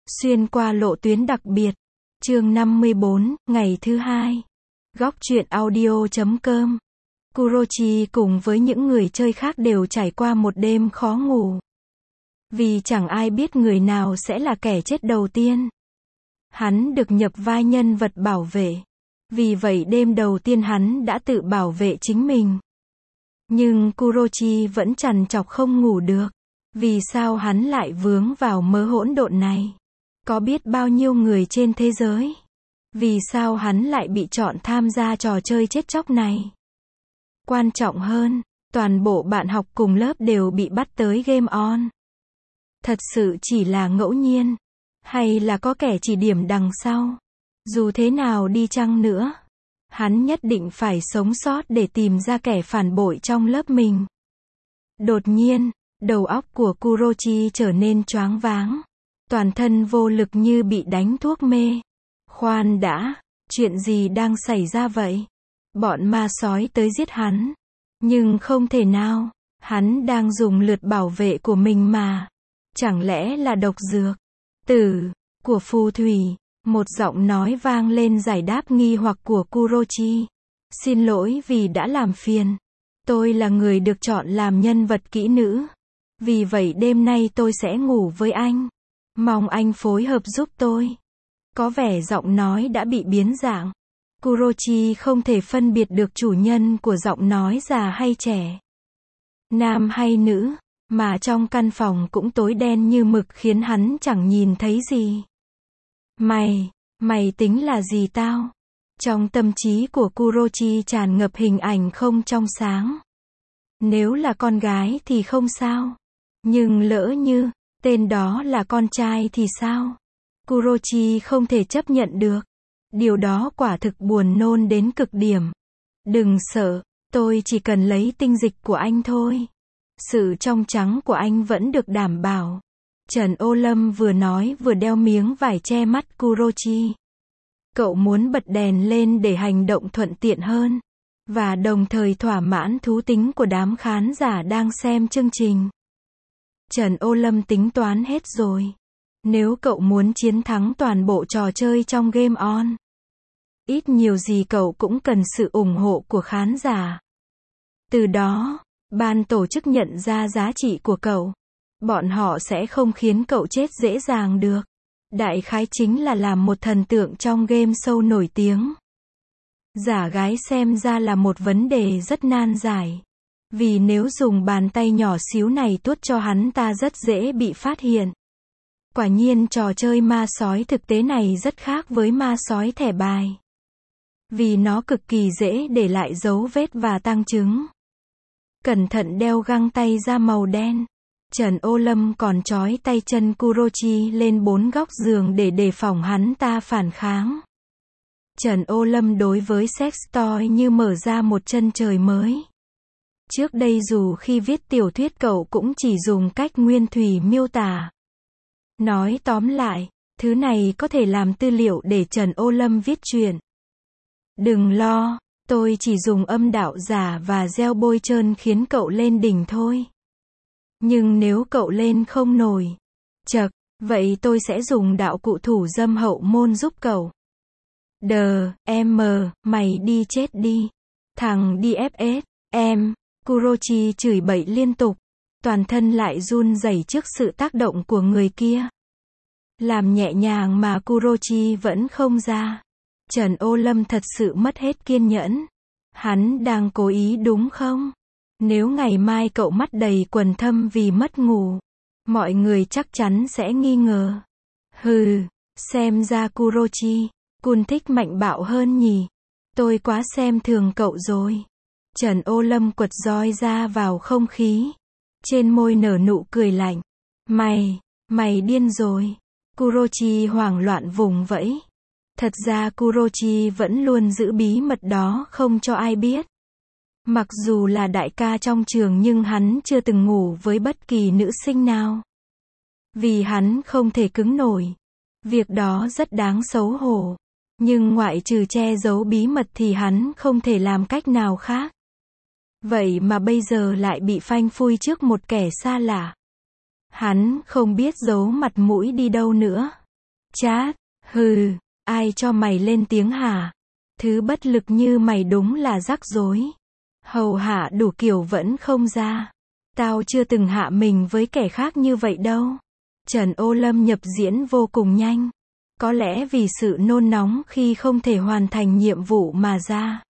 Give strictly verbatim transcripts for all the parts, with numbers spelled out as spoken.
Xuyên qua lộ tuyến đặc biệt. Chương năm mươi bốn, ngày thứ hai. Góc truyện audio chấm com. Kurochi cùng với những người chơi khác đều trải qua một đêm khó ngủ. Vì chẳng ai biết người nào sẽ là kẻ chết đầu tiên. Hắn được nhập vai nhân vật bảo vệ. Vì vậy đêm đầu tiên hắn đã tự bảo vệ chính mình. Nhưng Kurochi vẫn trằn trọc không ngủ được. Vì sao hắn lại vướng vào mớ hỗn độn này? Có biết bao nhiêu người trên thế giới? Vì sao hắn lại bị chọn tham gia trò chơi chết chóc này? Quan trọng hơn, toàn bộ bạn học cùng lớp đều bị bắt tới Game On. Thật sự chỉ là ngẫu nhiên? Hay là có kẻ chỉ điểm đằng sau? Dù thế nào đi chăng nữa, hắn nhất định phải sống sót để tìm ra kẻ phản bội trong lớp mình. Đột nhiên, đầu óc của Kurochi trở nên choáng váng. Toàn thân vô lực như bị đánh thuốc mê. Khoan đã, chuyện gì đang xảy ra vậy? Bọn ma sói tới giết hắn. Nhưng không thể nào, hắn đang dùng lượt bảo vệ của mình mà. Chẳng lẽ là độc dược? Tử, của phù thủy. Một giọng nói vang lên giải đáp nghi hoặc của Kurochi. Xin lỗi vì đã làm phiền. Tôi là người được chọn làm nhân vật kỹ nữ. Vì vậy đêm nay tôi sẽ ngủ với anh. Mong anh phối hợp giúp tôi. Có vẻ giọng nói đã bị biến dạng. Kurochi không thể phân biệt được chủ nhân của giọng nói già hay trẻ, nam hay nữ, mà trong căn phòng cũng tối đen như mực khiến hắn chẳng nhìn thấy gì. Mày, mày tính là gì tao? Trong tâm trí của Kurochi tràn ngập hình ảnh không trong sáng. Nếu là con gái thì không sao. Nhưng lỡ như tên đó là con trai thì sao? Kurochi không thể chấp nhận được. Điều đó quả thực buồn nôn đến cực điểm. Đừng sợ, tôi chỉ cần lấy tinh dịch của anh thôi. Sự trong trắng của anh vẫn được đảm bảo. Trần Ô Lâm vừa nói vừa đeo miếng vải che mắt Kurochi. Cậu muốn bật đèn lên để hành động thuận tiện hơn. Và đồng thời thỏa mãn thú tính của đám khán giả đang xem chương trình. Trần Ô Lâm tính toán hết rồi. Nếu cậu muốn chiến thắng toàn bộ trò chơi trong Game On, ít nhiều gì cậu cũng cần sự ủng hộ của khán giả. Từ đó, ban tổ chức nhận ra giá trị của cậu. Bọn họ sẽ không khiến cậu chết dễ dàng được. Đại khái chính là làm một thần tượng trong game show nổi tiếng. Giả gái xem ra là một vấn đề rất nan giải. Vì nếu dùng bàn tay nhỏ xíu này tuốt cho hắn ta rất dễ bị phát hiện. Quả nhiên trò chơi ma sói thực tế này rất khác với ma sói thẻ bài. Vì nó cực kỳ dễ để lại dấu vết và tang chứng. Cẩn thận đeo găng tay da màu đen. Trần Ô Lâm còn trói tay chân Kurochi lên bốn góc giường để đề phòng hắn ta phản kháng. Trần Ô Lâm đối với sex toy như mở ra một chân trời mới. Trước đây dù khi viết tiểu thuyết cậu cũng chỉ dùng cách nguyên thủy miêu tả. Nói tóm lại, thứ này có thể làm tư liệu để Trần Ô Lâm viết truyện. Đừng lo, tôi chỉ dùng âm đạo giả và gel bôi trơn khiến cậu lên đỉnh thôi. Nhưng nếu cậu lên không nổi, chậc, vậy tôi sẽ dùng đạo cụ thủ dâm hậu môn giúp cậu. Đờ, em, mày đi chết đi. Thằng đi ép ét, em. Kurochi chửi bậy liên tục. Toàn thân lại run rẩy trước sự tác động của người kia. Làm nhẹ nhàng mà Kurochi vẫn không ra. Trần Ô Lâm thật sự mất hết kiên nhẫn. Hắn đang cố ý đúng không? Nếu ngày mai cậu mắt đầy quần thâm vì mất ngủ, mọi người chắc chắn sẽ nghi ngờ. Hừ, xem ra Kurochi, Kun thích mạnh bạo hơn nhỉ? Tôi quá xem thường cậu rồi. Trần Ô Lâm quật roi ra vào không khí. Trên môi nở nụ cười lạnh. Mày, mày điên rồi. Kurochi hoảng loạn vùng vẫy. Thật ra Kurochi vẫn luôn giữ bí mật đó không cho ai biết. Mặc dù là đại ca trong trường nhưng hắn chưa từng ngủ với bất kỳ nữ sinh nào. Vì hắn không thể cứng nổi. Việc đó rất đáng xấu hổ. Nhưng ngoại trừ che giấu bí mật thì hắn không thể làm cách nào khác. Vậy mà bây giờ lại bị phanh phui trước một kẻ xa lạ. Hắn không biết giấu mặt mũi đi đâu nữa. Chát, hừ, ai cho mày lên tiếng hả? Thứ bất lực như mày đúng là rắc rối. Hầu hạ đủ kiểu vẫn không ra. Tao chưa từng hạ mình với kẻ khác như vậy đâu. Trần Ô Lâm nhập diễn vô cùng nhanh. Có lẽ vì sự nôn nóng khi không thể hoàn thành nhiệm vụ mà ra.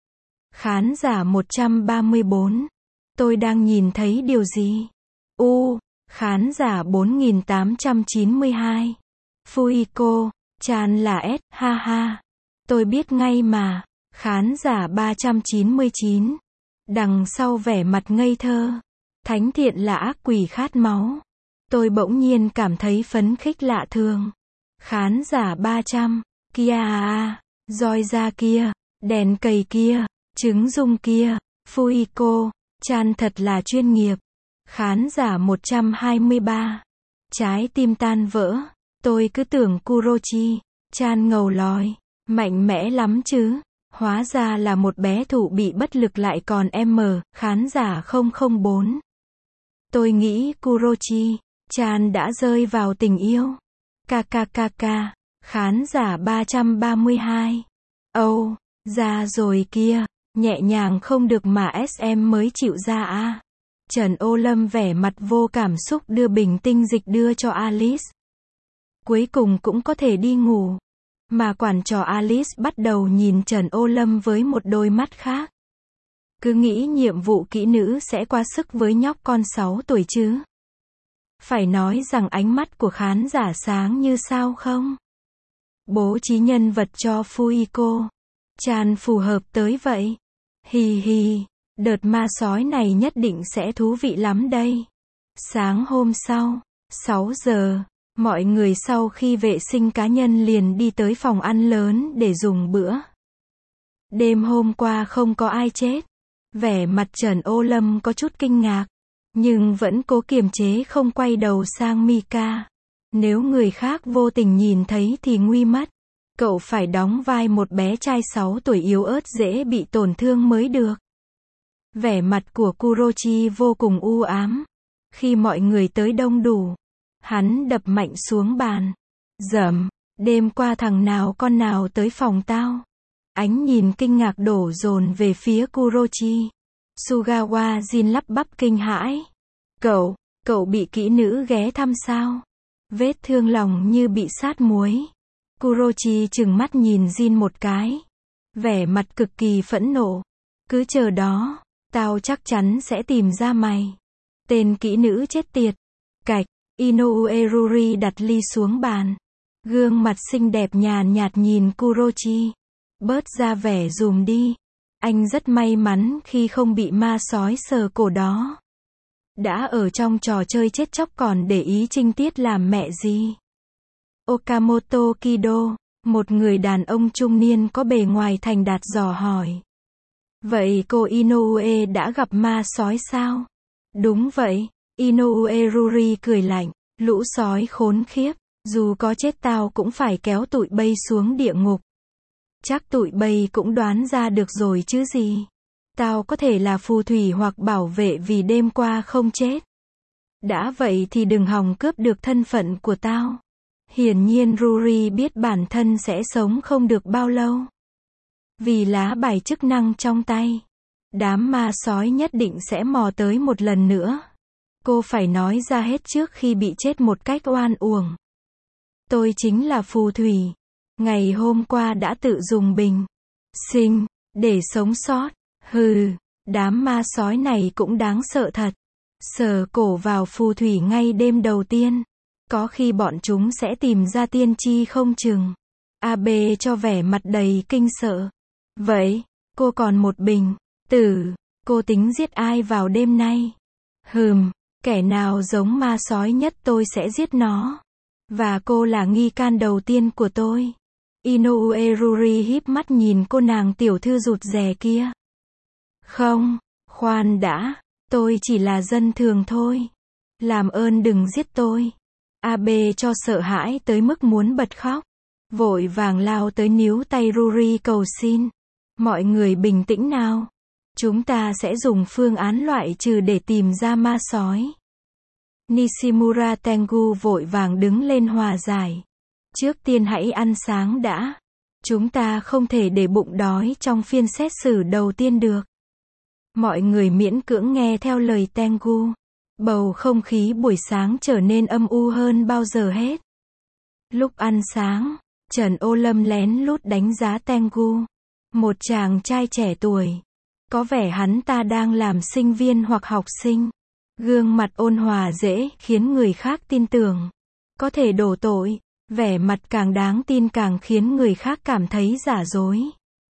Khán giả một trăm ba mươi bốn. Tôi đang nhìn thấy điều gì? U. Khán giả bốn nghìn tám trăm chín mươi hai. Fuiko. Chan là S. Ha ha. Tôi biết ngay mà. Khán giả ba trăm chín mươi chín. Đằng sau vẻ mặt ngây thơ. Thánh thiện là ác quỷ khát máu. Tôi bỗng nhiên cảm thấy phấn khích lạ thường. Khán giả ba trăm. Kia à, roi da kia, đèn cầy kia, trứng dung kia, Fuiko, Chan thật là chuyên nghiệp. Khán giả một trăm hai mươi ba. Trái tim tan vỡ. Tôi cứ tưởng Kurochi, Chan ngầu lòi, mạnh mẽ lắm chứ. Hóa ra là một bé thụ bị bất lực lại còn M. Khán giả không không bốn. Tôi nghĩ Kurochi, Chan đã rơi vào tình yêu. Kkk. Khán giả ba trăm ba mươi hai. Âu, oh, ra rồi kia, nhẹ nhàng không được mà ét em mới chịu ra à. Trần Ô Lâm vẻ mặt vô cảm xúc đưa bình tinh dịch đưa cho Alice. Cuối cùng cũng có thể đi ngủ. Mà quản trò Alice bắt đầu nhìn Trần Ô Lâm với một đôi mắt khác. Cứ nghĩ nhiệm vụ kỹ nữ sẽ quá sức với nhóc con sáu tuổi chứ. Phải nói rằng ánh mắt của khán giả sáng như sao không? Bố trí nhân vật cho Fuiko, Chan phù hợp tới vậy. Hì hì, đợt ma sói này nhất định sẽ thú vị lắm đây. Sáng hôm sau, sáu giờ, mọi người sau khi vệ sinh cá nhân liền đi tới phòng ăn lớn để dùng bữa. Đêm hôm qua không có ai chết. Vẻ mặt Trần Ô Lâm có chút kinh ngạc, nhưng vẫn cố kiềm chế không quay đầu sang Mika. Nếu người khác vô tình nhìn thấy thì nguy mất. Cậu phải đóng vai một bé trai sáu tuổi yếu ớt dễ bị tổn thương mới được. Vẻ mặt của Kurochi vô cùng u ám. Khi mọi người tới đông đủ, hắn đập mạnh xuống bàn. Dầm, đêm qua thằng nào con nào tới phòng tao? Ánh nhìn kinh ngạc đổ dồn về phía Kurochi. Sugawa Jin lắp bắp kinh hãi. Cậu, cậu bị kỹ nữ ghé thăm sao? Vết thương lòng như bị sát muối. Kurochi trừng mắt nhìn Jin một cái. Vẻ mặt cực kỳ phẫn nộ. Cứ chờ đó, tao chắc chắn sẽ tìm ra mày. Tên kỹ nữ chết tiệt. Cạch, Inoue Ruri đặt ly xuống bàn. Gương mặt xinh đẹp nhàn nhạt nhìn Kurochi. Bớt ra vẻ dùm đi. Anh rất may mắn khi không bị ma sói sờ cổ đó. Đã ở trong trò chơi chết chóc còn để ý trinh tiết làm mẹ gì. Okamoto Kido, một người đàn ông trung niên có bề ngoài thành đạt dò hỏi. Vậy cô Inoue đã gặp ma sói sao? Đúng vậy, Inoue Ruri cười lạnh. Lũ sói khốn khiếp, dù có chết tao cũng phải kéo tụi bay xuống địa ngục. Chắc tụi bay cũng đoán ra được rồi chứ gì. Tao có thể là phù thủy hoặc bảo vệ vì đêm qua không chết. Đã vậy thì đừng hòng cướp được thân phận của tao. Hiển nhiên Ruri biết bản thân sẽ sống không được bao lâu. Vì lá bài chức năng trong tay, đám ma sói nhất định sẽ mò tới một lần nữa. Cô phải nói ra hết trước khi bị chết một cách oan uổng. Tôi chính là phù thủy. Ngày hôm qua đã tự dùng bình sinh để sống sót. Hừ, đám ma sói này cũng đáng sợ thật. Sờ cổ vào phù thủy ngay đêm đầu tiên. Có khi bọn chúng sẽ tìm ra tiên tri không chừng. a bê cho vẻ mặt đầy kinh sợ. Vậy, cô còn một bình tử, cô tính giết ai vào đêm nay? Hừm, kẻ nào giống ma sói nhất tôi sẽ giết nó. Và cô là nghi can đầu tiên của tôi. Inoue Ruri híp mắt nhìn cô nàng tiểu thư rụt rè kia. Không, khoan đã, tôi chỉ là dân thường thôi. Làm ơn đừng giết tôi. a bê cho sợ hãi tới mức muốn bật khóc. Vội vàng lao tới níu tay Ruri cầu xin. Mọi người bình tĩnh nào. Chúng ta sẽ dùng phương án loại trừ để tìm ra ma sói. Nishimura Tengu vội vàng đứng lên hòa giải. Trước tiên hãy ăn sáng đã. Chúng ta không thể để bụng đói trong phiên xét xử đầu tiên được. Mọi người miễn cưỡng nghe theo lời Tengu. Bầu không khí buổi sáng trở nên âm u hơn bao giờ hết. Lúc ăn sáng, Trần Ô Lâm lén lút đánh giá Tengu. Một chàng trai trẻ tuổi. Có vẻ hắn ta đang làm sinh viên hoặc học sinh. Gương mặt ôn hòa dễ khiến người khác tin tưởng. Có thể đổ tội. Vẻ mặt càng đáng tin càng khiến người khác cảm thấy giả dối.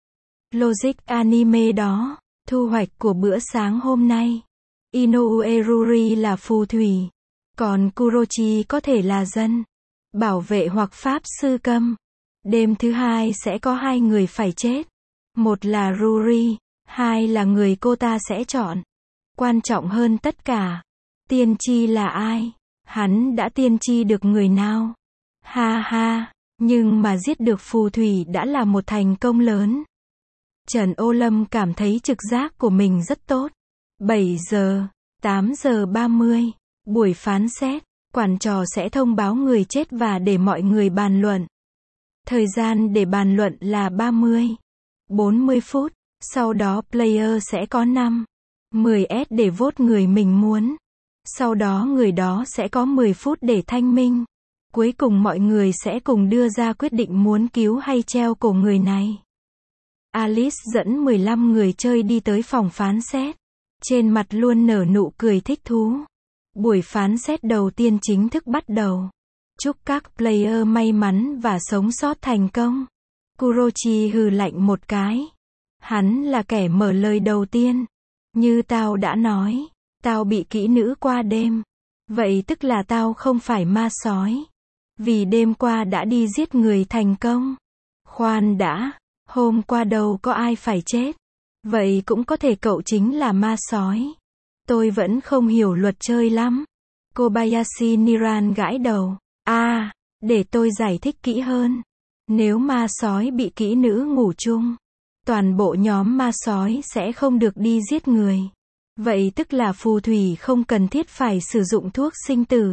Logic anime đó. Thu hoạch của bữa sáng hôm nay. Inoue Ruri là phù thủy. Còn Kurochi có thể là dân. Bảo vệ hoặc pháp sư câm. Đêm thứ hai sẽ có hai người phải chết. Một là Ruri. Hai là người cô ta sẽ chọn. Quan trọng hơn tất cả. Tiên tri là ai? Hắn đã tiên tri được người nào? Ha ha. Nhưng mà giết được phù thủy đã là một thành công lớn. Trần Ô Lâm cảm thấy trực giác của mình rất tốt. bảy giờ, tám giờ ba mươi, buổi phán xét, quản trò sẽ thông báo người chết và để mọi người bàn luận. Thời gian để bàn luận là ba mươi, bốn mươi phút, sau đó player sẽ có năm, mười S để vote người mình muốn. Sau đó người đó sẽ có mười phút để thanh minh. Cuối cùng mọi người sẽ cùng đưa ra quyết định muốn cứu hay treo cổ người này. Alice dẫn mười lăm người chơi đi tới phòng phán xét. Trên mặt luôn nở nụ cười thích thú. Buổi phán xét đầu tiên chính thức bắt đầu. Chúc các player may mắn và sống sót thành công. Kurochi hừ lạnh một cái. Hắn là kẻ mở lời đầu tiên. Như tao đã nói, tao bị kỹ nữ qua đêm. Vậy tức là tao không phải ma sói. Vì đêm qua đã đi giết người thành công. Khoan đã, hôm qua đâu có ai phải chết. Vậy cũng có thể cậu chính là ma sói. Tôi vẫn không hiểu luật chơi lắm. Kobayashi Niran gãi đầu. À, để tôi giải thích kỹ hơn. Nếu ma sói bị kỹ nữ ngủ chung, toàn bộ nhóm ma sói sẽ không được đi giết người. Vậy tức là phù thủy không cần thiết phải sử dụng thuốc sinh tử.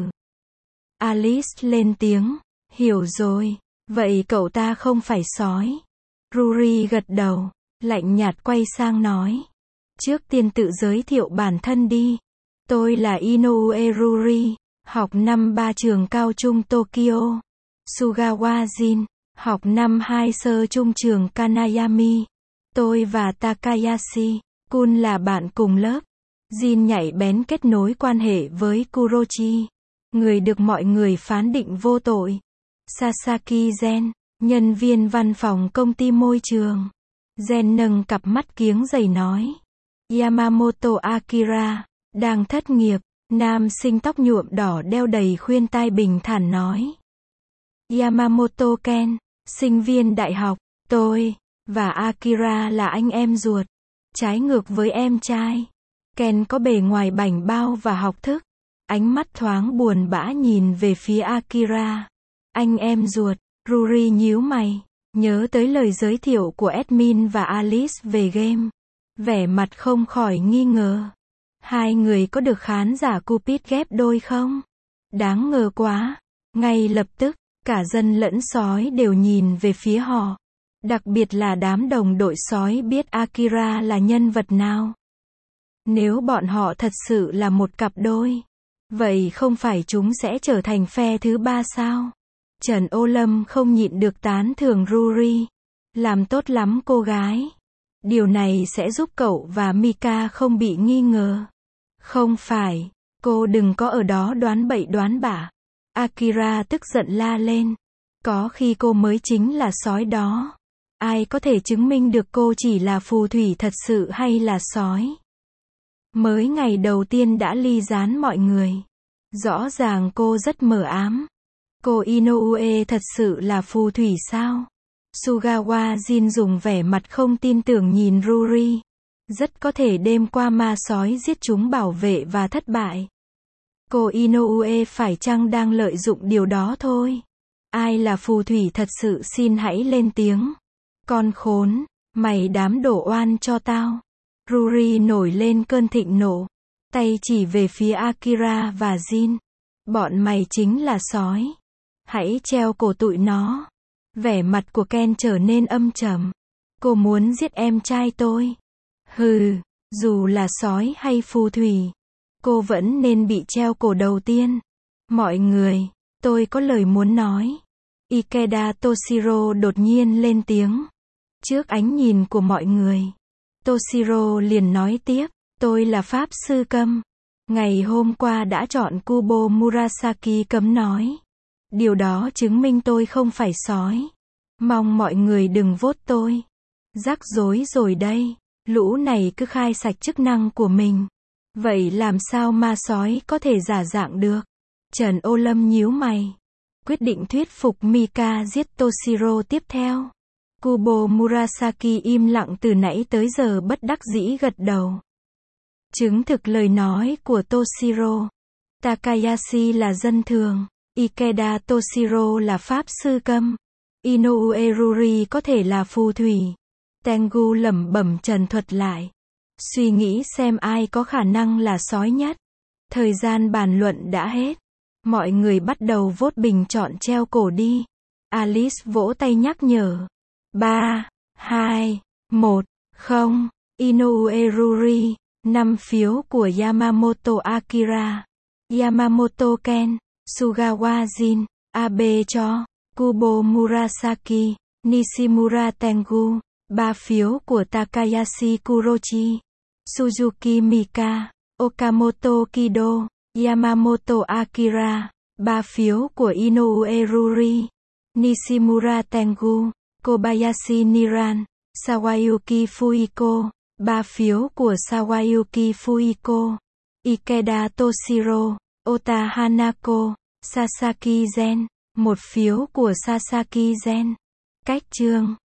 Alice lên tiếng. Hiểu rồi. Vậy cậu ta không phải sói. Ruri gật đầu. Lạnh nhạt quay sang nói. Trước tiên tự giới thiệu bản thân đi. Tôi là Inoue Ruri. Học năm ba trường cao trung Tokyo. Sugawa Jin. Học năm hai sơ trung trường Kanayami. Tôi và Takayashi Kun là bạn cùng lớp. Jin nhạy bén kết nối quan hệ với Kurochi. Người được mọi người phán định vô tội. Sasaki Gen. Nhân viên văn phòng công ty môi trường. Gen nâng cặp mắt kiếng dày nói. Yamamoto Akira. Đang thất nghiệp. Nam sinh tóc nhuộm đỏ đeo đầy khuyên tai bình thản nói. Yamamoto Ken. Sinh viên đại học. Tôi và Akira là anh em ruột. Trái ngược với em trai. Ken có bề ngoài bảnh bao và học thức. Ánh mắt thoáng buồn bã nhìn về phía Akira. Anh em ruột. Ruri nhíu mày. Nhớ tới lời giới thiệu của admin và Alice về game. Vẻ mặt không khỏi nghi ngờ. Hai người có được khán giả Cupid ghép đôi không? Đáng ngờ quá. Ngay lập tức, cả dân lẫn sói đều nhìn về phía họ. Đặc biệt là đám đồng đội sói biết Akira là nhân vật nào. Nếu bọn họ thật sự là một cặp đôi, vậy không phải chúng sẽ trở thành phe thứ ba sao? Trần Ô Lâm không nhịn được tán thưởng Ruri. Làm tốt lắm cô gái. Điều này sẽ giúp cậu và Mika không bị nghi ngờ. Không phải, cô đừng có ở đó đoán bậy đoán bạ. Akira tức giận la lên. Có khi cô mới chính là sói đó. Ai có thể chứng minh được cô chỉ là phù thủy thật sự hay là sói? Mới ngày đầu tiên đã ly gián mọi người. Rõ ràng cô rất mờ ám. Cô Inoue thật sự là phù thủy sao? Sugawa Jin dùng vẻ mặt không tin tưởng nhìn Ruri. Rất có thể đêm qua ma sói giết chúng bảo vệ và thất bại. Cô Inoue phải chăng đang lợi dụng điều đó thôi? Ai là phù thủy thật sự xin hãy lên tiếng. Con khốn, mày đám đổ oan cho tao. Ruri nổi lên cơn thịnh nộ. Tay chỉ về phía Akira và Jin. Bọn mày chính là sói. Hãy treo cổ tụi nó. Vẻ mặt của Ken trở nên âm trầm. Cô muốn giết em trai tôi. Hừ, dù là sói hay phù thủy, cô vẫn nên bị treo cổ đầu tiên. Mọi người, tôi có lời muốn nói. Ikeda Toshiro đột nhiên lên tiếng. Trước ánh nhìn của mọi người, Toshiro liền nói tiếp, tôi là Pháp Sư Câm. Ngày hôm qua đã chọn Kubo Murasaki cấm nói. Điều đó chứng minh tôi không phải sói. Mong mọi người đừng vote tôi. Rắc rối rồi đây. Lũ này cứ khai sạch chức năng của mình. Vậy làm sao ma sói có thể giả dạng được? Trần Ô Lâm nhíu mày. Quyết định thuyết phục Mika giết Toshiro tiếp theo. Kubo Murasaki im lặng từ nãy tới giờ bất đắc dĩ gật đầu. Chứng thực lời nói của Toshiro. Takayashi là dân thường. Ikeda Toshiro là Pháp Sư Câm. Inoue Ruri có thể là phù thủy. Tengu lẩm bẩm trần thuật lại. Suy nghĩ xem ai có khả năng là sói nhất. Thời gian bàn luận đã hết. Mọi người bắt đầu vote bình chọn treo cổ đi. Alice vỗ tay nhắc nhở. ba, hai, một, không. Inoue Ruri. năm phiếu của Yamamoto Akira. Yamamoto Ken. Sugawa Jin. Abe cho. Kubo Murasaki. Nishimura Tengu. ba phiếu của Takayashi Kurochi. Suzuki Mika. Okamoto Kido. Yamamoto Akira. ba phiếu của Inoue Ruri. Nishimura Tengu. Kobayashi Niran. Sawayuki Fuiko. ba phiếu của Sawayuki Fuiko. Ikeda Toshiro. Ota Hanako. Sasaki Gen. một phiếu của Sasaki Gen. Cách chương